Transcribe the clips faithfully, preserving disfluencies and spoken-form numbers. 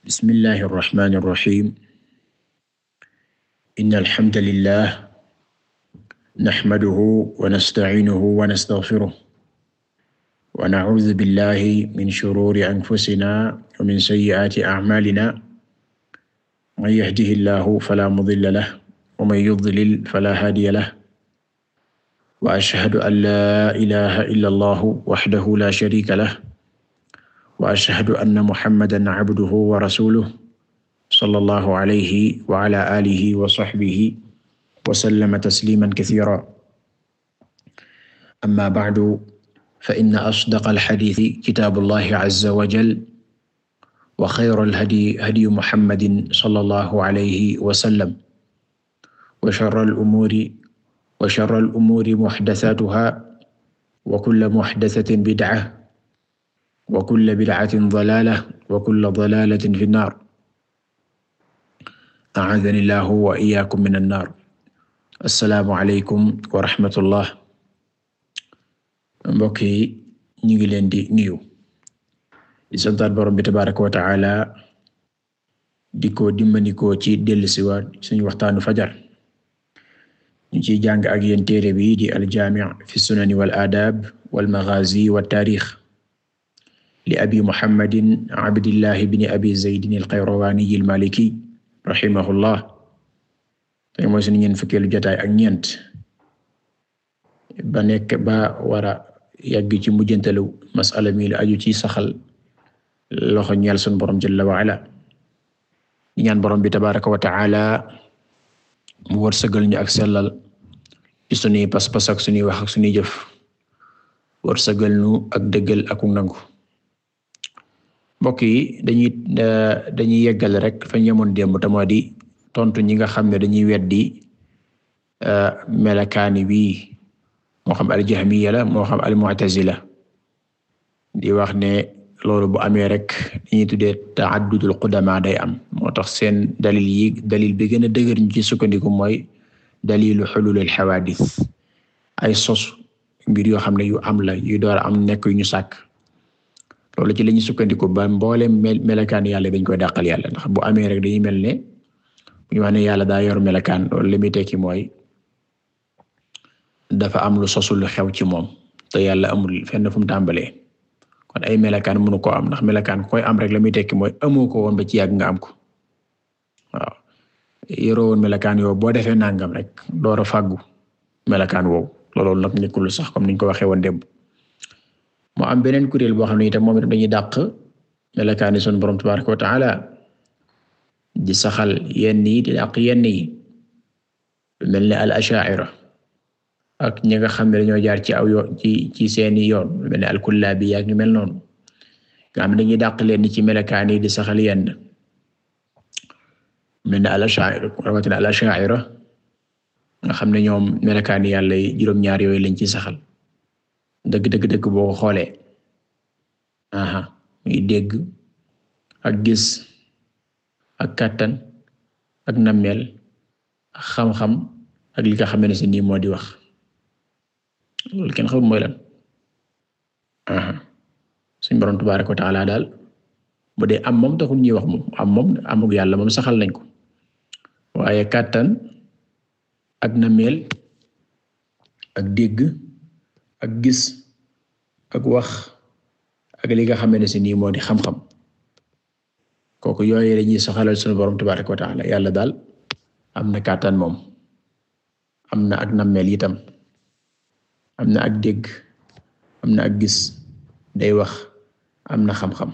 Bismillahi irrahmani irrahim inna alhamdalillah naxmaduhu wa nastaciinuhu wa nastaxfiruh wa nacuudu billahi min shuruuri anfusina wa min sayyi'aati acmaalina man yahdihi llahu falaa mudilla lahu wa man yudlil falaa haadiya lahu wa ashhadu an laa ilaaha illa allahu wahdahu laa shariika lahu wa ashhadu anna muhammadan cabduhu wa rasuluhu sallallahu alayhi wa ala aalihi wa sahbihi wa sallama tasliiman kasiiran amma ba'du fa inna asdaqal hadiisi kitaabullahi azza wa jalla wa xayral hadyi hadyu muhammadin sallallahu alayhi wa sallam wa sharral umuuri wa sharral umuuri muhdasaatuhaa wa kullu muhdasatin bid'a wa kulla bid'atin dalaala wa kulla dalaalatin fi nnaar a'aadani llaahu wa iyyaakum mina nnaar. Assalaamu aleykum wa rahmatullah. Mbokk yi ñu ngi leen di nuyu di santaat Boroom bi tabaaraka wa ta'aala di ko dimbandikoo ci dellusiwaat suñu waxtaanu fajar ñu ciy jàng ak yéen téere bi di al-jaami' fi sunani wal aadaab wal maghaazi wat taariix li abi muhammadin abdillahi bni abi zaydin al-qayrawaani al-maaliki rahimahullah. tey mooy sunu ñeent fukkeelu jotaay ak ñeent ba nekk ba wara yàgg ci mujjantalu masala mi la aju ci saxal loxo ñeel sunu borom jalla wa ala. ñaan borom bi tabaaraka wa ta'ala mu wërsëgal ñu ak sellal ci sunuy pas-pas ak sunuy wax ak sunuy jëf wërsëgal ñu ak dëggal ak nangu. mbokk yi dañuy dañuy yeggal rek fa ñemoon démb te moo di tontu ñi nga xam ne dañuy weddi melakaani bii moo xam al-jahmiyya la moo xam al-mu'tazila di wax ne loolu bu amee rek dañuy tuddee ta'addudul qudama day am. moo tax seen dalil yi dalil bi gën a dëgër ñu ci sukkandiku mooy dalilu hululil hawadith ay sos mbir yoo xam ne yu am la yu door am nekk yu ñu sàkk. loolu ci lañu sukkandiku ba mboolem melakaan yàlla dañ koy dàqal yàlla ndax bu amee rek dañuy mel ne bu ñu wax ne yàlla daa yor melakaan loolu li muy tekki mooy dafa am lu sosul lu xew ci moom te yàlla amul fenn fu mu tàmbalee kon ay melakaan mënu koo am ndax melakaan koy am rek la muy tekki mooy amoo ko woon ba ci yàgg nga am ko waaw yoroo woon melakaan yow boo defee nangam rek door a fàggu melakaan woowu loolu nag nekkul sax comme niñ ko waxee woon démb. moo am beneen kuréel boo xam ne itam moom itam dañuy dàq melakaani sunu borom tabaaraka wa ta'ala di saxal yenn yi di dàq yenn yi lu mel ne al asha'ira ak ñi nga xam ne dañoo jaar ci aw yoon ci ci seeni yoon lu mel ne al kullabi ak ñu mel noonu nga xam ne dañuy dàq leen ci melakaani yi di saxal yenn mel ne al asha'ira rawatina al asha'ira nga xam ne ñoom melakaani yàlla yi juróom-ñaar yooyu lañ ci saxal. dëgg dëgg dëgg boo ko xoolee aha muy dégg ak gis ak kàttan ak nammeel ak xam-xam ak li nga xam ne si nii moo di wax loolu kenn xamul mooy lan aha suñu borom tabaaraka wa ta'ala daal bu dee am moom taxul ñuy wax moom am moom amug yàlla moom saxal nañ ko waaye kàttan ak nammeel ak dégg ak gis ak wax ak li nga xam ne si nii moo di xam-xam kooku yooyu dañuy saxalal sunu borom tabaaraka wa ta'ala yàlla daal am na kàttan moom am na ak nammeel itam am na ak dégg am na ak gis day wax am na xam-xam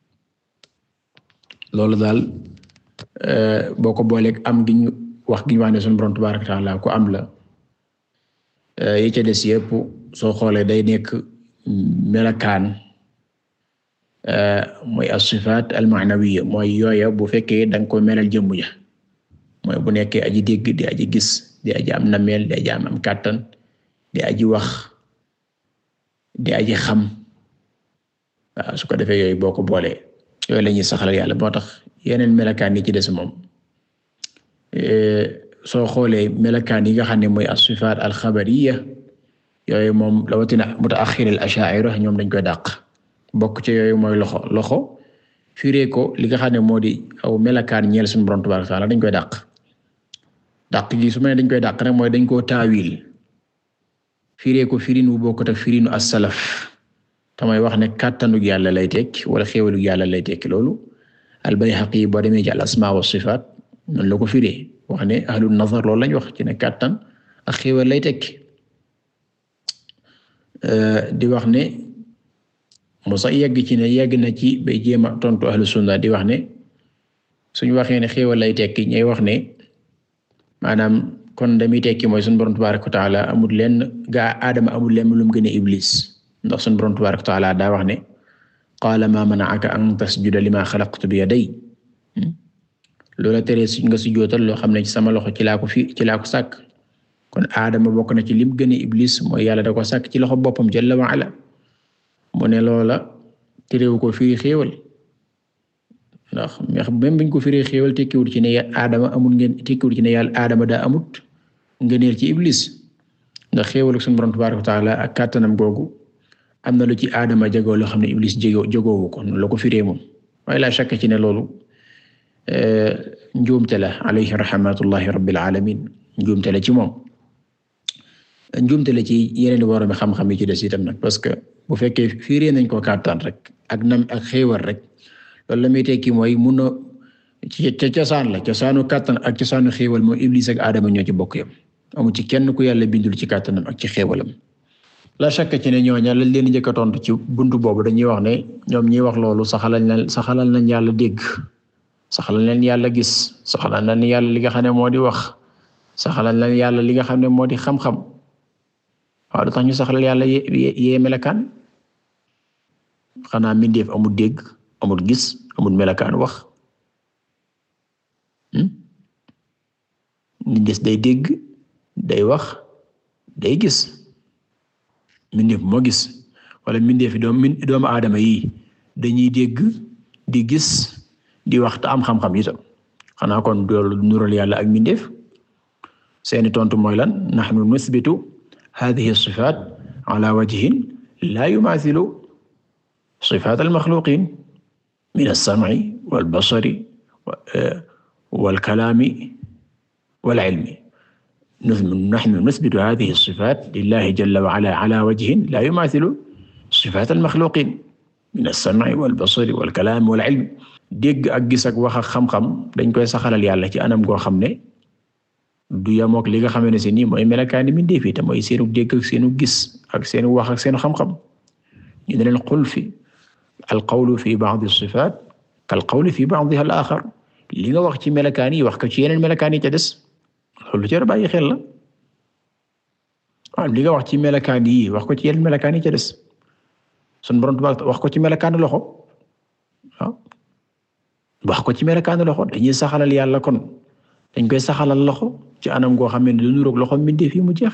loolu daal boo ko booleeg am gi ñu wax gi ñu wax ne sunu borom tabaaraka wa ta'ala ku am la yi ca des yépp soo xoolee day nekk melakaan mooy as-sifaat al-ma'nawiyya mooy yooya bu fekkee danga ko melal jëmm ja mooy bu nekkee aji dégg di aji gis di aji am nameel di aji am am kàttan di aji wax di aji xam waaw su ko defee yooyu boo ko boolee yooyu la ñuy saxalal yàlla moo tax yeneen melakaan yi ci des moom soo xoolee melakaan yi nga xam ne mooy as-sifaat al-xabariyya yooyu moom rawatina mutaaxir al-ashaa'ira ñoom dañ koy dàq bokk ci yooyu mooy loxo loxo firee ko li nga xam ne moo di aw melakaan ñeel suñu borom tabaaraka wa taala dañ koy dàq dàq gi su ma nee dañ koy dàq nag mooy dañ koo taawil firee ko firin wu bokkut ak firinu as-salaf tamay wax ne kàttanug yàlla lay tekki wala xéewalug yàlla lay tekki loolu al-Bayhaqi boo demee ci al-asmaa wa sifaat noonu la ko firee wax ne ahlu nazar loolu lañ wax ci ne kàttan ak xéewal lay tekki di wax ne Musa yegg ci ne yegg na ci bay jéem a tontu ahlu sunna di wax ne suñu waxee ne xéewal lay tekki ñay wax ne maanaam kon damuy tekki mooy suñu borom tabaaraka wa taala amul lenn gaa Aadama amul lenn lu mu gën a Iblis ndax suñu borom tabaaraka wa taala daa wax ne qaala maa mana'aka an tasjuda limaa xalaqtu bi yaday loola tere suñ nga sujjóotal loo xam ne ci sama loxo ci laa ko fi ci laa ko sàkk kon Aadama bokk na ci lim gën a Iblis mooy yàlla da ko sàkk ci loxo boppam jalla wa ala mu ne loola terewu ko firi xéewal ndax même buñ ko firi xéewal tekkiwul ci ne Aadama amul ngeen tekkiwul ci ne yàlla Aadama daa amut ngëneel ci Iblis ndax xéewal ak suñu borom tabaaraka wa taala ak kàttanam googu am na lu ci Aadama jagoo loo xam ne Iblis jagoo jagoowu ko la ko firee moom waaye la shakk ci ne loolu njuumte la alayhi rahmatullahi rabbil alamin njuumte la ci moom njuumte la ci yeneen borom xam-xam yi ci des itam nag parce que bu fekkee firee nañ ko kàttan rek ak nam ak xéewal rek loolu la muy tekki mooy mun na ci ca cosaan la cosaanu kàttan ak cosaanu xéewal mooy Iblis ak Adama ñoo ci bokk yam amu ci kenn ku yàlla bindul ci kàttanam ak ci xéewalam la shakka ci ne ñooña lañ leen njëkk a tontu ci buntu boobu dañuy wax ne ñoom ñuy wax loolu saxalal nañ saxalal nañ yàlla dégg saxalal nañ yàlla gis saxalal nañ yàlla li nga xam ne moo di wax saxalal nañ yàlla li nga xam ne moo di xam-xam waaw lu tax ñu saxalal yàlla yee melakaan xanaa mindeef amul dégg amul gis amul melakaan wax mindeef day dégg day wax day gis mindeef moo gis wala mindeef doom doomu aadama yi dañuy dégg di gis di wax te am xam-xam itam xanaa kon doolu nural yàlla ak mindeef seeni tontu mooy lan nahnu nuthbitu hadhihi as-sifat ala wajhin la yumathilu sifat al-makhluqin min as-sam'i wal-basari wal-kalami wal-ilmi nahnu nuthbitu hadhihi as-sifat lillahi jalla wa ala ala wajhin la yumathilu sifat al-makhluqin min as-sam'i wal-basari wal-kalami wal-ilmi dégg ak gis ak wax ak xam-xam dañ koy saxalal yàlla ci anam goo xam ne du yamook li nga xam ne si nii mooy melakaani mindeef yi te mooy seenu dégg ak seenu gis ak seenu wax ak seenu xam-xam ñu ne leen qul fi al-qawlu fi ba'd as-sifat kal-qawli fi ba'diha al-akhar li nga wax ci melakaan yi wax ko ci yeneen melakaan yi ca des loolu jar bàyyi xel la waaw li nga wax ci melakaan yi wax ko ci yeneen melakaan yi ca des sun borom wax ko ci melakaanu loxo waaw wax ko ci melakaanu loxo dañuy saxalal yàlla kon dañ koy saxalal loxo ci anam goo xam ne du nuroog loxo mbindeef yi mu jeex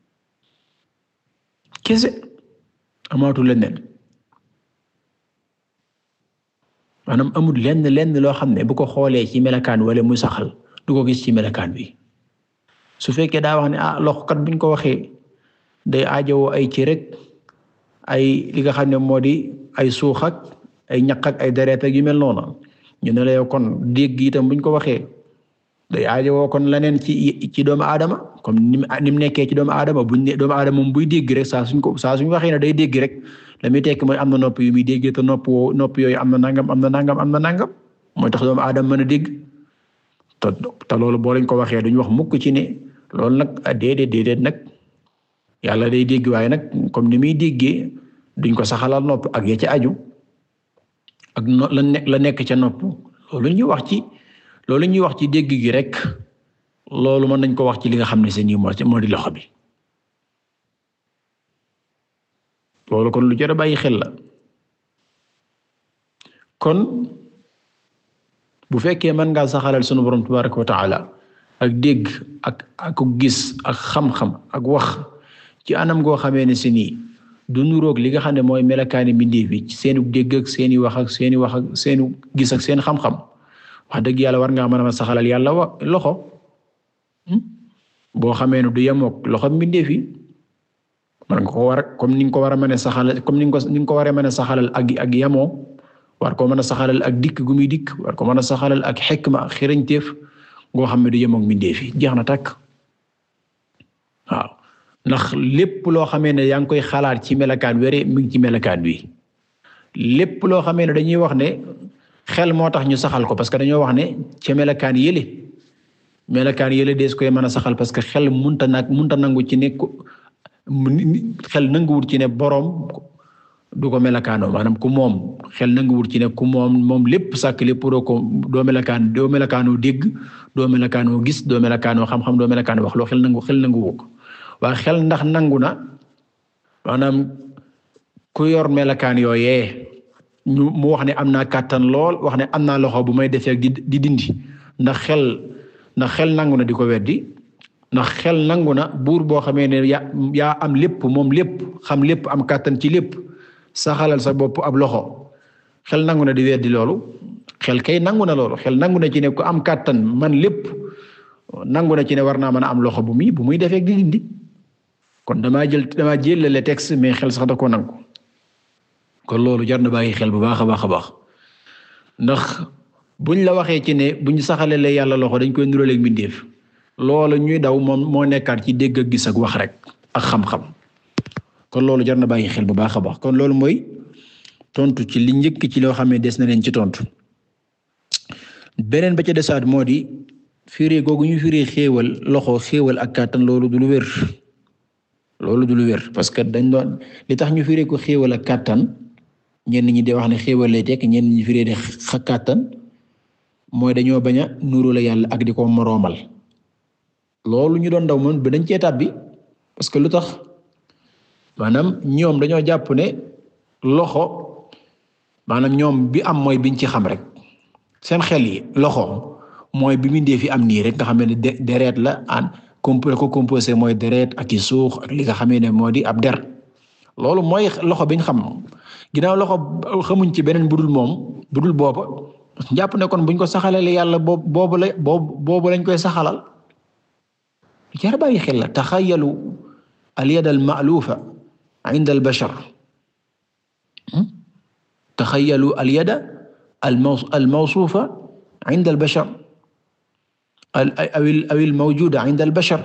kese amaatul leneen maanaam amul lenn lenn loo xam ne bu ko xoolee ci melakaan wala mu saxal du ko gis ci melakaan bi su fekkee daa wax ne ah loxo kat buñ ko waxee day aajowoo ay ci rek ay li nga xam ne moo di ay suux ak ay ñaq ak ay deret ak yu mel noonu ñu ne la yow kon dégg itam buñ ko waxee day aajowoo kon leneen ci ci doomu aadama comme ni ni mu nekkee ci doomu aadama buñ ne doomu aadama moom buy dégg rek saa suñ ko saa suñ waxee ne day dégg rek la muy tekk mooy am na nopp yu muy déggee te nopp woo nopp yooyu am na nangam am na nangam am na nangam mooy tax doomu aadama mën a dégg te te loolu boo lañ ko waxee duñ wax mukk ci ne loolu nag déedéet déedéet nag yàlla day dégg waaye nag comme ni muy déggee duñ ko saxalal nopp ak ya ca aju ak no la nekk la nekk ca nopp loolu ñuy wax ci loolu ñuy wax ci dégg gi rek loolu mën nañ ko wax ci li nga xam ne seen i moo moo di loxo bi loolu kon lu jar a bàyyi xel la kon bu fekkee mën ngaa saxalal sunu borom tabaraka wa taala ak dégg ak ak gis ak xam-xam ak wax ci anam goo xamee ne si nii du nuroog li nga xam ne mooy melakaani mbindeef bi ci seenu dégg ak seeni wax ak seeni wax ak seenu gis ak seen xam-xam wax dëgg yàlla war ngaa mën a saxalal yàlla wa loxo boo xamee ne du yemook loxo mbindeef yi man nga ko war comme ni nga ko war a mën a saxalal comme ni nga ko ni nga ko war a mën a saxalal ak ak yemoo war ko mën a saxalal ak dikk gu muy dikk war ko mën a saxalal ak xikma ak xirañteef ngoo xam ne du yemook mbindeef yi jeex na takk waaw ndax lépp loo xamee ne yaa ngi koy xalaat ci melakaan wére mi ngi ci melakaan wi lépp loo xamee ne dañuy wax ne xel moo tax ñu saxal ko parce que dañoo wax ne ca melakaan yële melakaan yële dees koy mën a saxal parce que xel munta nag munta nangu ci ne xel nanguwul ci ne boroom du ko melakaanoo maanaam ku moom xel nanguwul ci ne ku moom moom lépp sàkk lépp doo ko doo melakaan doo melakaanoo dégg doo melakaanoo gis doo melakaanoo xam-xam doo melakaanoo wax loo xel nangu xel nanguwu ko waa xel ndax nangu na maanaam ku yor melakaan yooyee ñu mu wax ne am naa kàttan lool wax ne am naa loxo bu may defee ak di di dindi ndax xel ndax xel nangu na di ko weddi ndax xel nangu na buur boo xamee ne yaa yaa am lépp moom lépp xam lépp am kàttan ci lépp saxalal sa bopp ab loxo xel nangu na di weddi loolu xel kay nangu na loolu xel nangu na ci ne ku am kàttan man lépp nangu na ci ne war naa mën a am loxo bu muy bu muy defee ak di dindi kon damaa jël damaa jëlale texte mais xel sax da koo nangu kon loolu jar na bàyyi xel bu baax a baax a baax ndax buñ la waxee ci ne buñ saxalelee yàlla loxo dañ koy nuróoleeg mbindeef loolu ñuy daw moom moo nekkaat ci dégg ak gis ak wax rek ak xam-xam kon loolu jar na bàyyi xel bu baax a baax kon loolu mooy tontu ci li njëkk ci loo xam ne des na leen ci tontu beneen ba ca desaat moo di firé googu ñu firé xéewal loxo xéewal ak kàttan loolu du lu wér loolu du lu wér parce que dañ doon li tax ñu firé ko xéewal ak kàttan ñenn ñi di wax ne xéewal lay tekk ñenn ñi firé de kàttan mooy dañoo bañ a nuuru la yàlla ak di ko moroomal loolu ñu doon daw moom ba dañ cee tàbbi parce que lu tax maanaam ñoom dañoo jàpp ne loxo maanaam ñoom bi am mooy biñ ci xam rek seen xel yi loxo mooy bi mu dee fi am nii rek nga xam ne deret la an composé ko composé mooy deret ak i suux ak li nga xamee ne moo di ab der loolu mooy loxo biñ xam ginnaaw loxo xamuñ ci beneen budul moom budul booba jàpp ne kon buñ ko saxalale yàlla boobu boobu la boobu boobu lañ koy saxalal jar bàyyi xel la taxayalu al yad al ma'lufa inda al bashar taxayalu al yad al mawsufa inda al bashar aw al mawjuda inda al bashar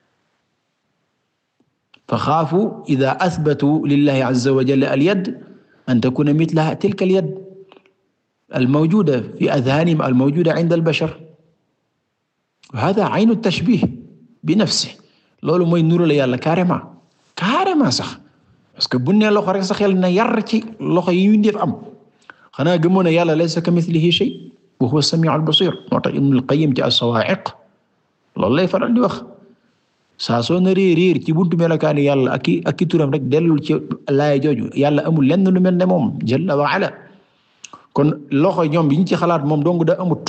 fa xaafu ida athbatu lillahi azza wa jalla al yad an takuna mitla tilka al yad al mawjuda fi adhanihim al mawjuda inda al bashar wa hada aynu tashbih bi nafsi loolu mooy nuru la yàlla carrément carrément sax parce que bu nee loxo rek sa xel na yar ci loxo yi ñu def am xanaa gëmoo ne yàlla laysa kamithlihi shay wa huwa as-sami'u al-basir moo tax Ibn al-Qayyim ci as-Sawa'iq loolu lay faral di wax saa soo na réer réer ci buntu melakaani yàlla ak i ak i turam rek dellul ci laaya jooju yàlla amul lenn lu mel ne moom jalla wa ala kon loxo ñoom biñ ci xalaat moom dong da amut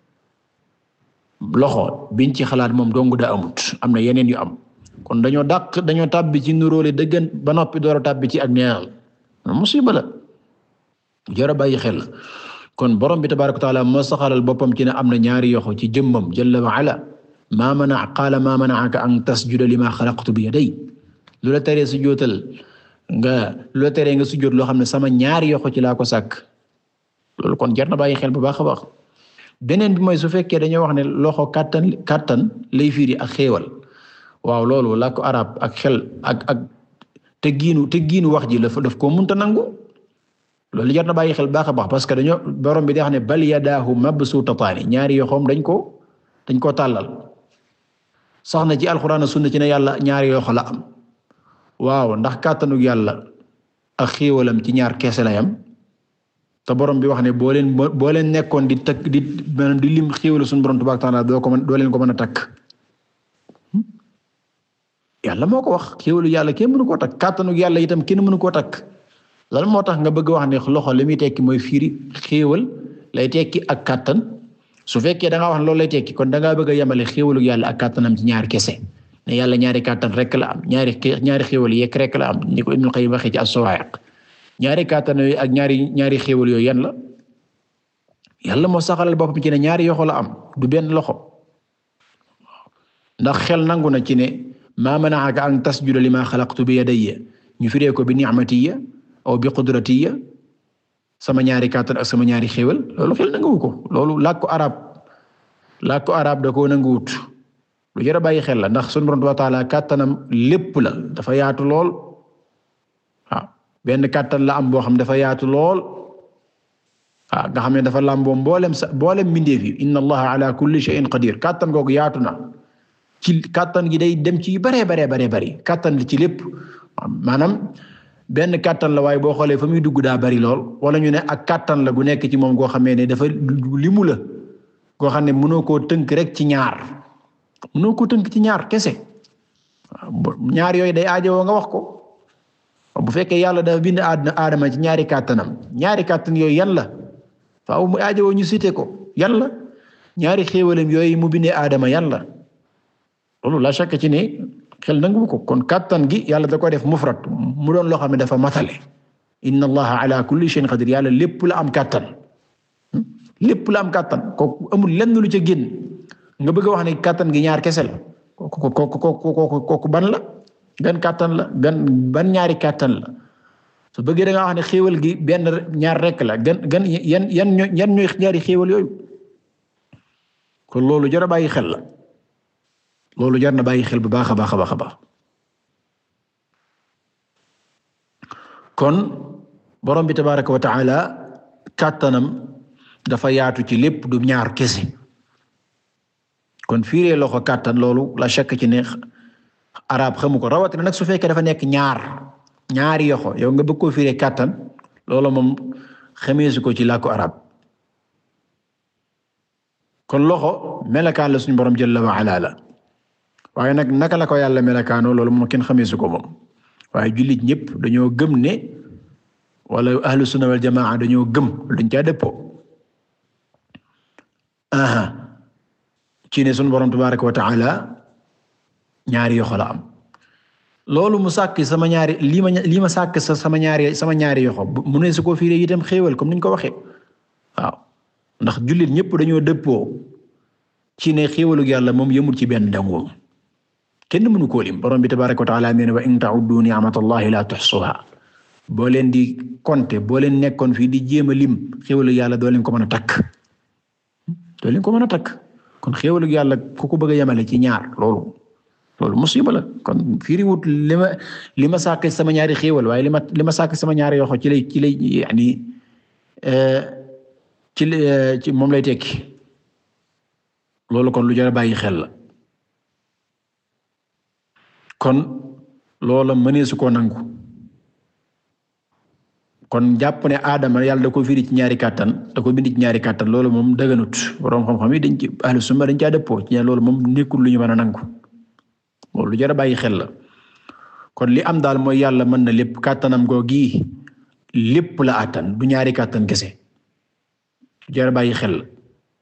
loxo biñ ci xalaat moom dong da amut am na yeneen yu am kon dañoo dàq dañoo tàbbi ci nuróole dëggan ba noppi door a tàbbi ci ak neenal musiba la jara bàyyi xel kon borom bi tabaaraka wa taala moo saxalal boppam ci ne am na ñaari yoxo ci jëmmam jalla wa ala maa mana qaala maa mana'aka an tasjuda limaa xalaqtu bi yaday lu la teree sujjóotal nga lu la teree nga sujjóot loo xam ne sama ñaari yoxo ci laa ko sàkk loolu kon jar na bàyyi xel bu baax a baax beneen bi mooy su fekkee dañoo wax ne loxo kàttan kàttan lay firi ak xéewal waaw loolu laa ko arab ak xel ak ak te giinu te giinu wax ji la daf koo munta nangu loolu jar na bàyyi xel baax a baax parce que dañoo borom bi di wax ne bal yadaahu mabsuutataani ñaari yoxoom dañ ko dañ koo tàllal sax na ci alxuraan sunna ci ne yàlla ñaari yoxo la am waaw ndax kàttanug yàlla ak xéewalam ci ñaar keese la yam te borom bi wax ne boo leen boo leen nekkoon di takk di maanaam di lim xéewalu suñu borom tabaaraka ta'aala doo ko mën doo leen ko mën a takk yàlla moo ko wax xéewalu yàlla kenn mënu koo takk kàttanug yàlla itam kenn mënu koo takk lan moo tax nga bëgg wax ne loxo li muy tekki mooy fiiri xéewal lay tekki ak kàttan su fekkee da ngaa wax loolu lay tekki kon da ngaa bëgg a yemale xéewalu yàlla ak kàttanam ci ñaari kese ne yàlla ñaari kàttan rek la am ñaari ñaari xéewal yekk rek la am ni ko Ibnul Qayyim waxee ci as-Sawaa'iq ñaari kàttan yooyu ak ñaari ñaari xéewal yooyu yan la yàlla moo saxalal boppam ci ne ñaari yoxo la am du benn loxo ndax xel nangu na ci ne maa mana'aka an tasjuda limaa xalaqtu bi yadayya ñu firee ko bi ni'matiyya aw bi qudratiyya sama ñaari kàttan ak sama ñaari xéewal loolu xel nanguwu ko loolu làkku arab làkku arab da koo nanguwut lu jar a bàyyi xel la ndax sunu Boroom wa taala kàttanam lépp la dafa yaatu lool waaw benn kàttan la am boo xam dafa yaatu lool waaw nga xam ne dafa làmboo mboolem sa mboolem mbindeef yi inna allaha ala kulli shay'in qadir kàttan googu yaatu na ci kàttan gi day dem ci baree baree baree bari kàttan li ci lépp maanaam benn kàttan la waaye boo xoolee fa muy dugg daa bari lool wala ñu ne ak kàttan la gu nekk ci moom goo xamee ne dafa limu la goo xam ne mënoo koo tënk rek ci ñaar mënoo koo tënk ci ñaar kese ñaar yooyu day aajowoo nga wax ko bu fekkee yàlla dafa bind aadama ci ñaari kàttanam ñaari kàttan yooyu yan la faaw mu aajowoo ñu cité ko yan la ñaari xéewalam yooyu mu bindee aadama yan la loolu la chaque ci ne xel nangu ko kon kàttan gi yàlla da ko def mufrad mu doon loo xam ne dafa matale inna allaha ala kulli shay'in qadir yàlla lépp la am kàttan lépp la am kàttan kooku amul lenn lu ca génn nga bëgg a wax ne kàttan gi ñaar kese la kooku kooku kooku kooku ban la gan kàttan la gan ban ñaari kàttan la su bëggee da nga wax ne xéewal gi benn ñaar rek la gan gan yan yan yan ñooy ñaari xéewal yooyu kon loolu jar a bàyyi xel la loolu jar na bàyyi xel bu baax a baax a baax a baax kon borom bi tabaraka wa taala kàttanam dafa yaatu ci lépp du ñaar kese kon fiiree loxo kàttan loolu la shakk ci ne arab xamu ko rawatina nag su fekkee dafa nekk ñaar ñaari yoxo yow nga bëgg koo fiiree kàttan loolu moom xameesu ko ci làkku arab kon loxo melakaan la suñu borom jalla wa ala la waaye nag naka la ko yàlla melakaanoo loolu moom kenn xameesu ko moom waaye jullit ñëpp dañoo gëm ne wala ahlu sunna wal jamaa dañoo gëm dañ caa dëppoo aha ci ne sunu borom tabaraka wa taala ñaari yoxo la am loolu mu sàkk sama ñaari lii ma lii ma sàkk sa sama ñaari sama ñaari yoxo mu ne su ko fiiree itam xéewal comme niñ ko waxee waaw ndax jullit ñëpp dañoo dëppoo ci ne xéewalu yàlla moom yëmul ci benn dangoom kenn mënu koo lim borom bi tabaraka wa taala nee na wa in ta'uddu ni'matallahi la tuhsuha boo leen di compter boo leen nekkoon fii di jéem a lim xéewalu yàlla doo leen ko mën a takk doo leen ko mën a takk kon xéewalu yàlla ku ko bëgg a yemale ci ñaar loolu loolu musiba la kon firi wut li ma li ma sàkk sama ñaari xéewal waaye li ma li ma sàkk sama ñaari yoxo ci lay ci lay yani ci ci moom lay tekki loolu kon lu jar a bàyyi xel la kon loola mëneesu koo nangu kon jàpp ne aadama yàlla da ko firi ci ñaari kàttan da ko bindi ci ñaari kàttan loolu moom dëgganut borom xam-xam yi dañ ci ahlu sunna dañ caa dëppoo ci loolu moom nekkul lu ñu mën a nangu loolu lu jar a bàyyi xel la kon li am daal mooy yàlla mën na lépp kàttanam googi lépp la attan du ñaari kàttan kese lu jar a bàyyi xel la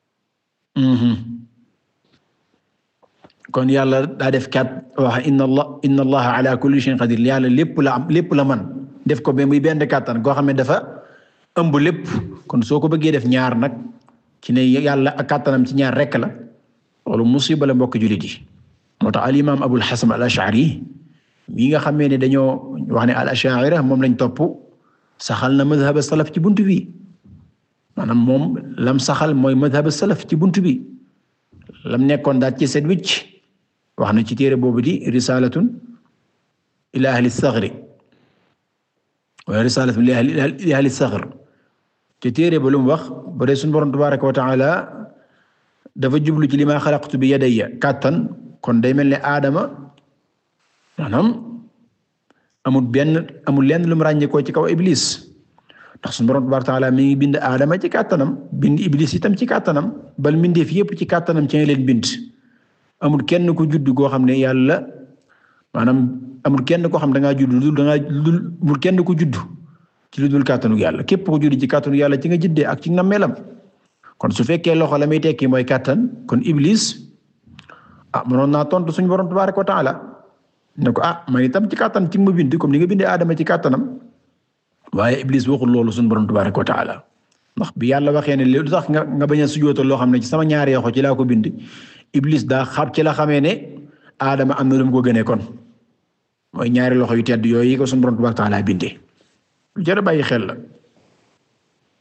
kon yàlla daa def kat wax inna allah inna allaha ala kulli shay'in qadir yàlla lépp la am lépp la man def ko ba muy benn kàttan goo xam ne dafa ëmb lépp kon soo ko bëggee def ñaar nag ci ne yàlla ak kàttanam ci ñaar rekk la loolu musiba la mbokk jullit yi moo tax al imam Abul Hasan al Ash'ari mi nga xamee ne dañoo wax ne al Ash'ari moom lañ topp saxal na madhhab salaf ci buntu bi maanaam moom lam saxal mooy madhhab salaf ci buntu bi lam nekkoon daal ci set wicc wax na ci téere boobu di risalatun ila ahli saghri wa risalatun li ahli saghr ci téere ba lu mu wax ba dee suñu borom tabaraka wa taala dafa jublu ci li ma xalaqtu bi yadayya kàttan kon day mel ne aadama maanaam amul benn amul lenn lu mu ràññeekoo ci kaw iblis ndax suñu borom tabaraka wa taala mi ngi bind aadama ci kàttanam bind iblis itam ci kàttanam bal mbindeef yépp ci kàttanam ci leen bind amul kenn ku judd koo xam ne yàlla maanaam amul kenn koo xam da ngaa judd lu da ngaa lu amul kenn ku judd ci lu dul kàttanu yàlla képp ku judd ci kàttanu yàlla ci nga juddee ak ci nga melam kon su fekkee loxo la muy tekki mooy kàttan kon iblis ah mënoon naa tontu suñu borom tabaaraka wa taala ne ko ah man itam ci kàttan ci ma bind comme ni nga bindee Adama ci kàttanam waaye iblis waxul loolu suñu borom tabaaraka wa taala ndax bi yàlla waxee ne lu tax nga nga bañ a sujjóotal loo xam ne ci sama ñaari yoxo ci laa ko bind iblis daa xam ci la xamee ne Adama am na lu mu ko gënee kon mooy ñaari loxo yu tedd yooyu ko suñu borom tabaaraka wa taala bindee lu jar a bàyyi xel la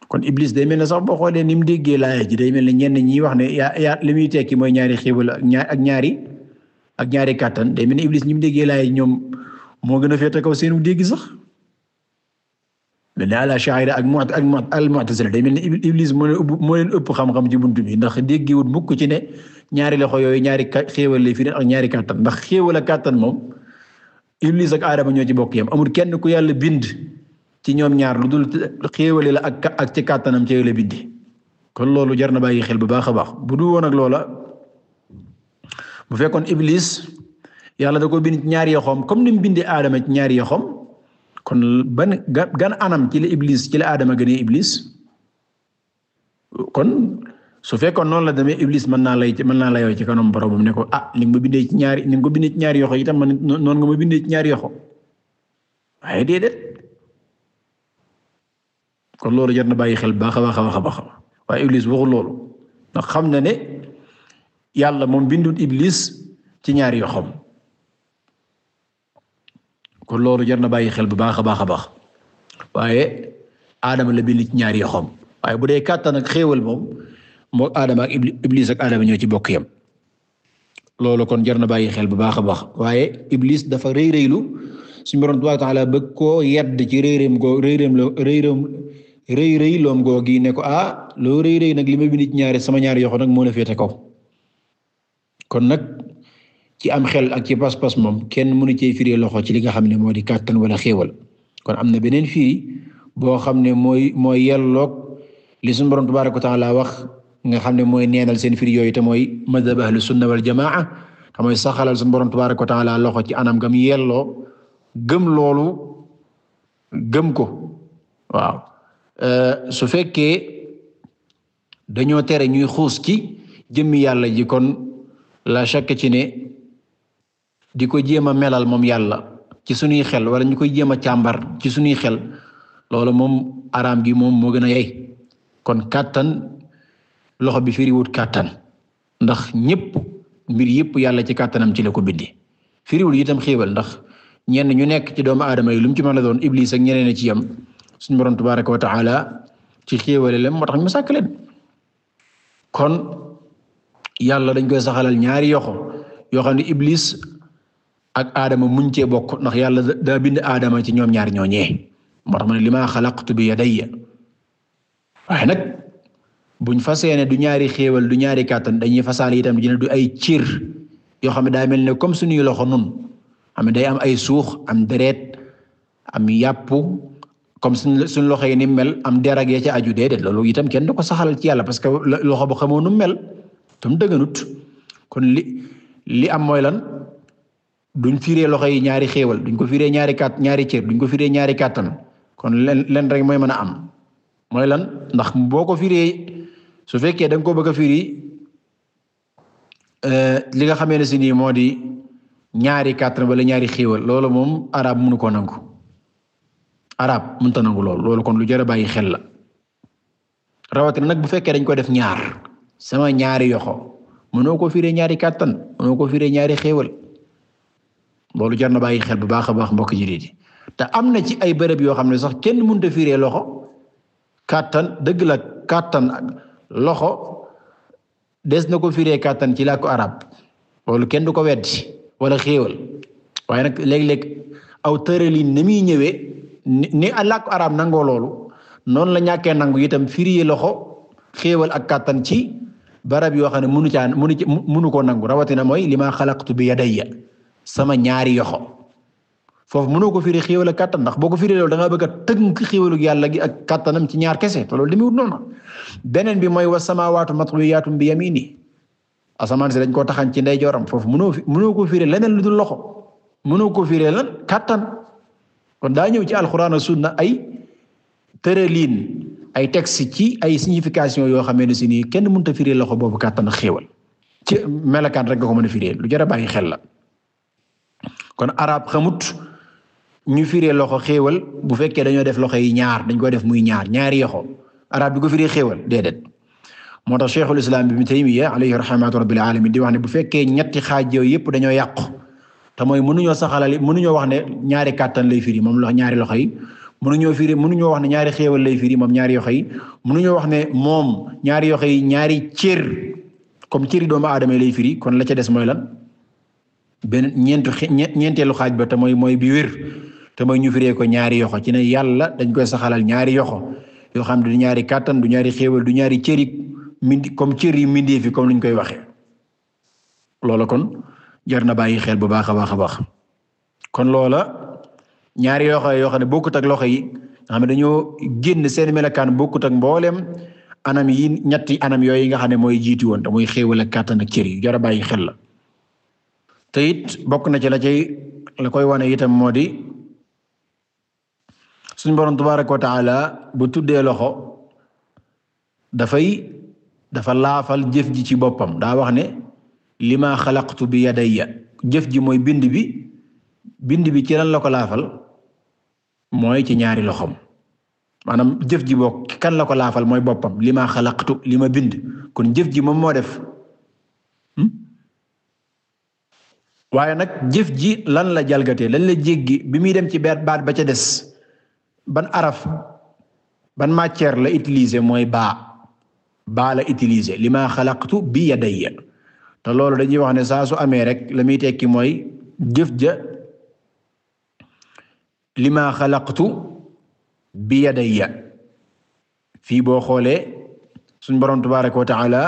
kon Iblis day mel ne sax boo xoolee ni mu déggee laaya ji day mel ne ñenn ñi wax ne yaa yaa li muy tekki mooy ñaari xéewal ak ñaar ak ñaari ak ñaari kàttan day mel ne Iblis ñi mu déggee laaya ji ñoom moo gën a féete kaw seenu dégg sax mel ne al-Ash'ari ak mu ak al-Mu'tazila day mel ne Iblis moo leen ëpp moo leen ëpp xam-xam ci buntu bi ndax déggiwut mukk ci ne ñaari loxo yooyu ñaari xéewal lay firi ak ñaari kàttan ndax xéewal ak kàttan moom Iblis ak Adama ñoo ci bokk yam amul kenn ku yàlla bind ci ñoom ñaar lu dul xéewale la ak ak ci kàttanam ci la bindi kon loolu jar na bàyyi xel bu baax a baax bu dul woon ak loola bu fekkoon Iblis yàlla da ko bind ci ñaari yoxoom comme ni mu bindee Adama ci ñaari yoxoom kon ban gan anam ci la Iblis ci la Adama gënee Iblis kon su fekkoon noonu la demee Iblis mën naa lay mën naa layoo ci kanam boromam ne ko ah ni nga ma bindee ci ñaari ni nga ko bindee ci ñaari yoxo itam man noonu nga ma bindee ci ñaari yoxo waaye déedéet kon loolu jar na bàyyi xel baax a baax a baax a baax waaye Iblis waxul loolu ndax xam na ne yàlla moom bindut Iblis ci ñaari yoxom kon loolu jar na bàyyi xel bu baax a baax a baax waaye Adama la bind ci ñaari yoxom waaye bu dee kàttan ak xéewal moom moo Adama ak Iblis ak Adama ñoo ci bokk yam loolu kon jar na bàyyi xel bu baax a baax waaye Iblis dafa rëy rëylu suñu Boroom tabaaraka wa ta'aala bëgg koo yedd ci réeréem goo réeréem la réeréem rëy rëy loom googi ne ko ah loo rëy rëy nag li ma bind ci ñaari sama ñaari yoxo nag moo la féete kaw kon nag ci am xel ak ci pas-pas moom kenn mënu cee firi loxo ci li nga xam ne moo di kàttan wala xéewal kon am na beneen firi boo xam ne mooy mooy yelloog li suñu Boroom tabaaraka wa ta'aala wax nga xam ne mooy neenal seen firi yooyu te mooy madhab ahlu sunna wal jamaa te mooy saxalal suñu Boroom tabaaraka wa ta'aala loxo ci anam gam yelloo gëm loolu gëm ko waaw su fekkee dañoo tere ñuy xuus ci jëmmi yàlla ji kon la shakk ci ne di ko jéem a melal moom yàlla ci suñuy xel wala ñu koy jéem a càmbar ci suñuy xel loolu moom araam gi moom moo gën a yey kon kàttan loxo bi firiwut kàttan ndax ñépp mbir yépp yàlla ci kàttanam ci la ko bindi firiwul itam xéewal ndax ñenn ñu nekk ci doomu aadama yi lu mu ci mën a doon Iblis ak ñeneen ci yam suñu Boroom tabaaraka wa ta'ala ci xéewale leen moo tax mu sàkk leen kon yàlla dañ koy saxalal ñaari yoxo yoo xam ne Iblis ak Adama muñ cee bokk ndax yàlla daa bind Adama ci ñoom ñaar ñooñee moo tax ma ne limaa xalaqtu bi yadayya waaye nag buñ fasee ne du ñaari xéewal du ñaari kàttan dañuy fasaale itam dina du ay cir yoo xam ne daa mel ne comme suñuy loxo nun xam ne day am ay suux am deret am yàpp comme suñ suñ loxo yi ni mel am derag ya ca aju déedéet loolu itam kenn du ko saxalal ci yàlla parce que loxo bu xamoo nu mel tam dëgganut kon li li am mooy lan duñ firee loxo yi ñaari xéewal duñ ko firee ñaari kàtt ñaari cër duñ ko firee ñaari kàttan kon len len rek mooy mën a am mooy lan ndax boo ko firee su fekkee da nga ko bëgg a firi li nga xamee ne si nii moo di ñaari kàttan wala ñaari xéewal loolu moom arab mënu ko nangu arab mënta nangu loolu loolu kon lu jar a bàyyi xel la rawatina nag bu fekkee dañ ko def ñaar sama ñaari yoxo mënoo ko firee ñaari kàttan mënoo ko firee ñaari xéewal loolu jar na bàyyi xel bu baax a baax mbokk ji di te am na ci ay bërëb yoo xam ne sax kenn mënut a firee loxo kàttan dëgg la kàttan loxo des na ko firee kàttan ci làkku arab loolu kenn du ko weddi wala xéewal waaye nag léeg-léeg aw tëralin ni muy ñëwee ni làkku arab nangoo loolu noonu la ñàkkee nangu itam firee loxo xéewal ak kàttan ci barab yoo xam ne mënu caa mënu ci mënu koo nangu rawatina mooy li ma xalaqtu bi yadayya sama ñaari yoxo foofu mënoo ko firi xéewal ak kàttan ndax boo ko firi loolu da nga bëgg a tënk xéewalu yàlla gi ak kàttanam ci ñaar kese te loolu demiwut noonu beneen bi mooy wa samaawaatu matwiyaatun bi yamini asamaan si dañ koo taxañ ci ndeyjooram foofu mënoo fi mënoo ko firi leneen lu dul loxo mënoo ko firi lan kàttan kon daa ñëw ci alxuraan ak sunna ay tërëliin ay texte ci ay signification yoo xamee ne si nii kenn mënut a firi loxo boobu kàttan ak xéewal ci melakaan rek nga ko mën a firi lu jar a bàyyi xel la kon arab xamut ñu firee loxo xéewal bu fekkee dañoo def loxo yi ñaar dañ ko def muy ñaar ñaari yoxo arab bi ko firee xéewal déedéet moo tax cheikhul islam ibn Taymiyya alayhi rahmatu rabbil alamin di wax ne bu fekkee ñetti xaaj yooyu yëpp dañoo yàqu te mooy mënuñoo saxalal mënuñoo wax ne ñaari kàttan lay firi moom loxo ñaari loxo yi mënuñoo firi mënuñoo wax ne ñaari xéewal lay firi moom ñaari yoxo yi mënuñoo wax ne moom ñaari yoxo yi ñaari cër comme cëri doomu aadama lay firi kon la ca des mooy lan benn ñeentu ñeenteelu xaaj ba te mooy mooy bi wér te mooy ñu firee ko ñaari yoxo ci ne yàlla dañ koy saxalal ñaari yoxo yoo xam ne du ñaari kàttan du ñaari xéewal du ñaari cëri mindi comme cër yi mindee fi comme niñ koy waxee loola kon jar na bàyyi xel bu baax a baax a baax kon loola ñaari yoxo yoo xam ne bokkut ak loxo yi nga xam ne dañoo génn seen melakaan bokkut ak mboolem anam yi ñetti anam yooyu nga xam ne mooy jiitu woon te muy xéewal ak kàttan ak cër yi jar a bàyyi xel la te it bokk na ci la cay la koy wane itam moo di suñu borom tabaaraka wa taala bu tuddee loxo dafay dafa laafal jëf ji ci boppam daa wax ne lima xalaqtu bi yadayya jëf ji mooy bind bi bind bi ci lan la ko laafal mooy ci ñaari loxom maanaam jëf ji boo kan la ko laafal mooy boppam lima xalaqtu li ma bind kon jëf ji moom moo def waaye nag jëf ji lan la jalgatee lan la jéggi bi muy dem ci beet baat ba ca des ban araf ban matière la utiliser mooy baa baa la utiliser lima xalaqtu bi yadayya te loolu dañuy wax ne saa su amee rek la muy tekki mooy jëf ja lima xalaqtu bi yadayya fii boo xoolee suñ boroom tabaaraka wa taala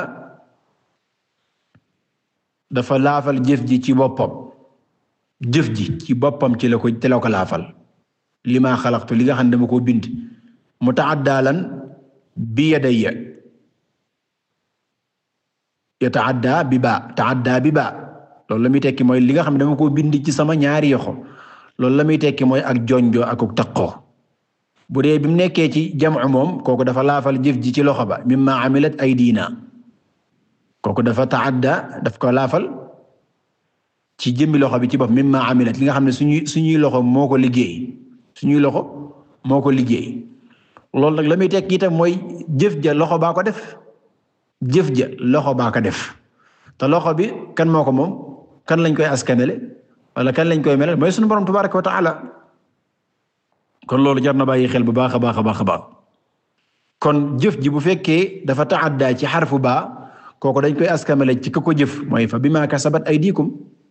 dafa laafal jëf ji ci boppam jëf ji ci boppam ci la ko ci la ko laafal lima xalaqtu li nga xam ne dama ko bind mutaaddalan bi yadayya yataadda bi baa taadda bi baa loolu la muy tekki mooy li nga xam ne dama ko bind ci sama ñaari yoxo loolu la muy tekki mooy ak jonjoo ak taqoo bu dee bi mu nekkee ci jam'u moom kooku dafa laafal jëf ji ci loxo ba mimma amilat aydina kooku dafa taadda daf ko laafal ci jëmmi loxo bi ci bopp mimma amilat li nga xam ne suñuy suñuy loxo moo ko liggéey suñuy loxo moo ko liggéey loolu nag la muy tekki itam mooy jëf ja loxo baa ko def jëf ja loxo baa ko def te loxo bi kan moo ko moom kan lañ koy askanele wala kan lañ koy melal mooy suñu borom tabaraka wa taala kon loolu jar na bàyyi xel bu baax a baax a baax a baax kon jëf ji bu fekkee dafa taadda ci xarfu baa kooku dañ koy askanele ci ka ko jëf mooy fa bima kasabat aydikum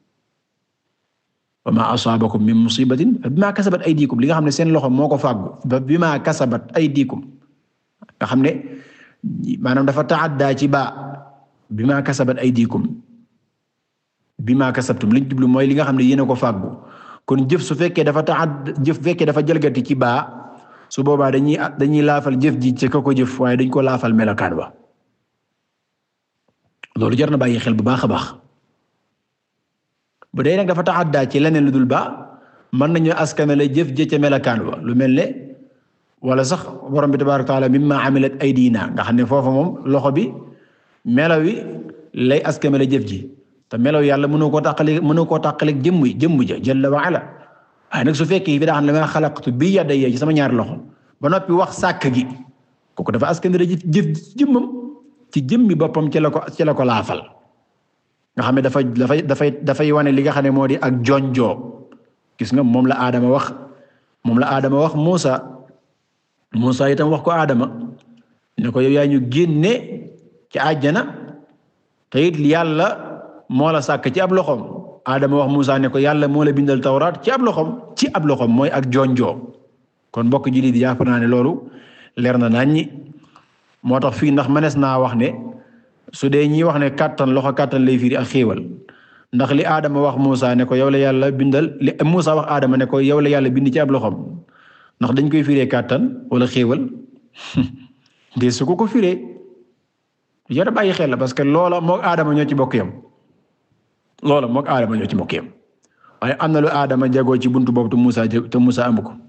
wa ma asaabakum min musibatin fa bima kasabat aydikum li nga xam ne seen loxo moo ko fàggu fa bima kasabat aydikum nga xam ne maanaam dafa taadda ci ba bima kasabat aydikum bima kasabtum liñ jublu mooy li nga xam ne yéen a ko fàggu kon jëf su fekkee dafa taad jëf fekkee dafa jalgati ci baa su boobaa dañuy dañuy laafal jëf ji ci ka ko jëf waaye dañ ko laafal melokaan ba loolu jar na bàyyi xel bu baax a baax bu dee nag dafa taadda ci leneen lu dul baa mën nañu askanale jëf ji ca melokaan ba lu mel ne wala sax borom bi tabaaraka wa taala mimma amilat aydina nga xam ne foofu moom loxo bi melaw wi lay askanale jëf ji te melaw yàlla mënoo koo tàqale mënoo koo tàqale jëmm jëmm ja jalla wa ala waaye nag su fekkee bi daa xam ne ma xalaqtu bi yadayya ci sama ñaari loxo ba noppi wax sàkk gi kooku dafa askanale jëf jëmmam ci jëmmi boppam ci la ko ci la ko laafal nga xam ne dafa dafay dafay dafay wane li nga xam ne moo di ak jonjoo gis nga moom la Adama wax moom la Adama wax Muusa Muusa itam wax ko Adama ne ko yow yaa ñu génne ci àjjana te it yàlla moo la sàkk ci ab loxoom Adama wax Muusa ne ko yàlla moo la bindal tawraat ci ab loxoom ci ab loxoom mooy ak jonjoo kon mbokk jullit yi jàpp naa ne loolu leer na naññi moo tax fii ndax mënees naa wax ne su dee ñi wax ne kàttan loxo kàttan lay firi ak xéewal ndax li Adama wax Muusa ne ko yow la yàlla bindal li Muusa wax Adama ne ko yow la yàlla bind ci ab loxoom ndax dañ koy firee kàttan wala xéewal de su ko ko firee yara bàyyi xel la parce que loola mook Adama ñoo ci bokk yam loola mook Adama ñoo ci bokk yam waaye am na lu Adama jagoo ci buntu boobu te Muusa te Muusa amu ko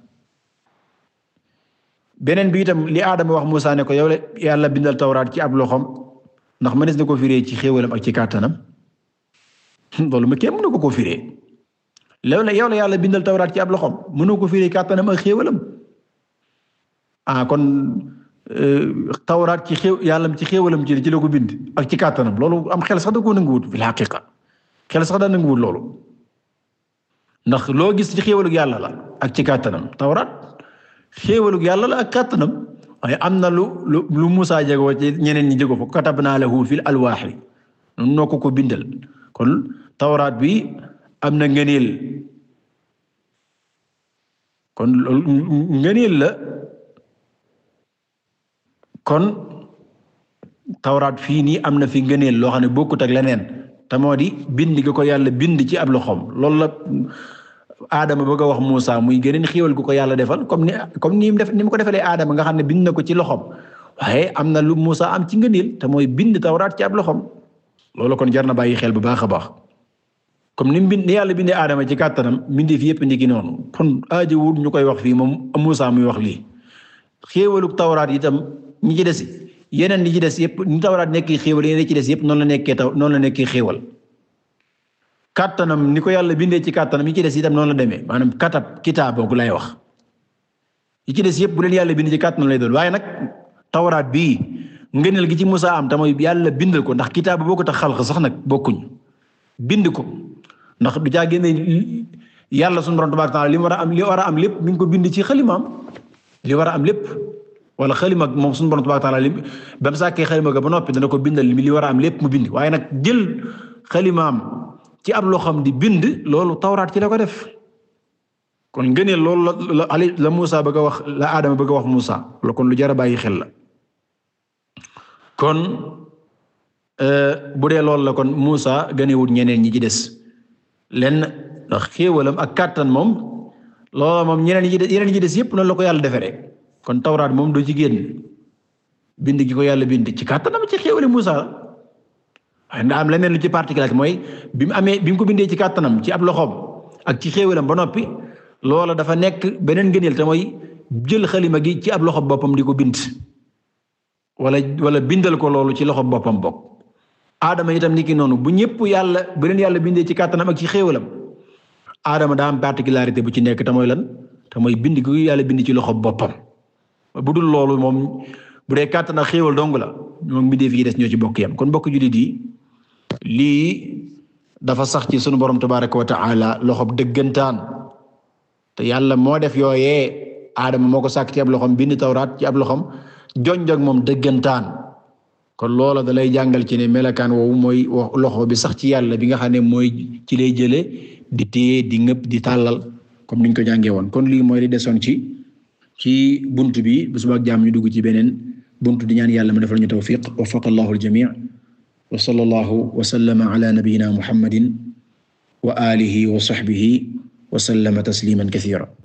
beneen bi itam li Adama wax Muusa ne ko yow la yàlla bindal tawraat ci ab loxoom ndax mënees na ko firee ci xéewalam ak ci kàttanam loolu ma kenn mënu ko ko firee loolu la yow la yàlla bindal tawraat ci ab loxoom mënoo ko firee kàttanam ak xéewalam ah kon tawraat ci xéew yàlla ci xéewalam ci ci la ko bind ak ci kàttanam loolu am xel sax da koo nanguwut fil haqiqa xel sax da nanguwut loolu ndax loo gis ci xéewalu yàlla la ak ci kàttanam tawraat xéewalug yàlla la ak kàttanam waaye am na lu lu lu Muusaa jegoo ci ñeneen ñi jego fa katabnaa lahu fil alwaahi nun noo ko ko bindal kon tawraat bi am na ngëneel kon loolu ngëneel la kon tawraat fii nii am na fi ngëneel loo xam ne bokkut ak leneen te moo di bind gi ko yàlla bind ci ab loxoom loolu la Adama bëgg a wax Muusaa muy gëneen xéewal gu ko yàlla defal comme ni comme ni mu def ni mu ko defalee Adama nga xam ne bind na ko ci loxoom waaye am na lu Muusaa am ci ngëneel te mooy bind tawraat ci ab loxoom loolu kon jar na bàyyi xel bu baax a baax comme ni mu bind ni yàlla bindee Adama ci kàttanam bindee fi yëpp ndiki noonu kon aajowul ñu koy wax fii moom Muusaa muy wax lii xéewalug tawraat itam ñi ci des yeneen ñi ci des yëpp ni tawraat nekk xéewal yeneen ci des yëpp noonu la nekkee taw noonu la nekkee xéewal kàttanam ni ko yàlla bindee ci kàttanam yi ci des itam noonu la demee maanaam katab kitaab boobu lay wax yi ci des yëpp bu leen yàlla bind ci kàttanam lay doon waaye nag tawraat bii ngëneel gi ci Muusaa am te mooy yàlla bindal ko ndax kitaab boo ko tax xalq sax nag bokkuñ bind ko ndax du caa génne yàlla sunu borom tabaaraka taala li mu war a am li war a am lépp mi ngi ko bind ci xalimaam li war a am lépp wala xalima moom sunu borom tabaaraka taala li ba mu sàkkee xalima ga ba noppi dana ko bindal li war a am lépp mu bind waaye nag jël xalimaam ci ab loxoom di bind loolu tawraat ci la ko def kon ngëneel loolu la la la Muusaa bëgg a wax la Adama bëgg a wax Muusaa la kon lu jar a bàyyi xel la kon bu dee loolu la kon Muusaa gënewut ñeneen ñi ci des lenn ndax xéewalam ak kàttan moom loolu moom ñeneen ñi ci des yeneen ñi ci des yépp noonu la ko yàlla defaree kon tawraat moom du ci génn bind gi ko yàlla bind ci kàttanam ci xéewale Muusaa waaye nda am leneen lu ci particulier mooy bi mu amee bi mu ko bindee ci kàttanam ci ab loxoom ak ci xéewalam ba noppi loola dafa nekk beneen ngëneel te mooy jël xalima gi ci ab loxo boppam di ko bind wala wala bindal ko loolu ci loxo boppam bokk Adama itam niki noonu bu ñëpp yàlla bu leen yàlla bindee ci kàttanam ak ci xéewalam Adama daa am particularité bu ci nekk te mooy lan te mooy bind gi yàlla bind ci loxo boppam bu dul loolu moom bu dee kàttan ak xéewal dong la moom bindee fii des ñoo ci bokk yam kon bokk jullit yi lii dafa sax ci sunu borom tabaraka wa taala loxob dëggantaan te yàlla moo def yooyee Adama moo ko sàkk ci ab loxom bind tawraat ci ab loxom jonjog moom dëggantaan kon loola da lay jàngal ci ne melakaan woowu mooy loxo bi sax ci yàlla bi nga xam ne mooy ci lay jële di téye di ngëpp di tàllal comme niñ ko jàngee woon kon lii mooy li desoon ci ci bunt bi bu suba ak jàmm ñu dugg ci beneen bunt di ñaan yàlla ma defal ñu tawfiq waffaqa Allahu al-jamii' wa sallallahu wa sallama ala nabiyyina Muhammadin wa alihi wa sahbihi wa sallama tasliman kathira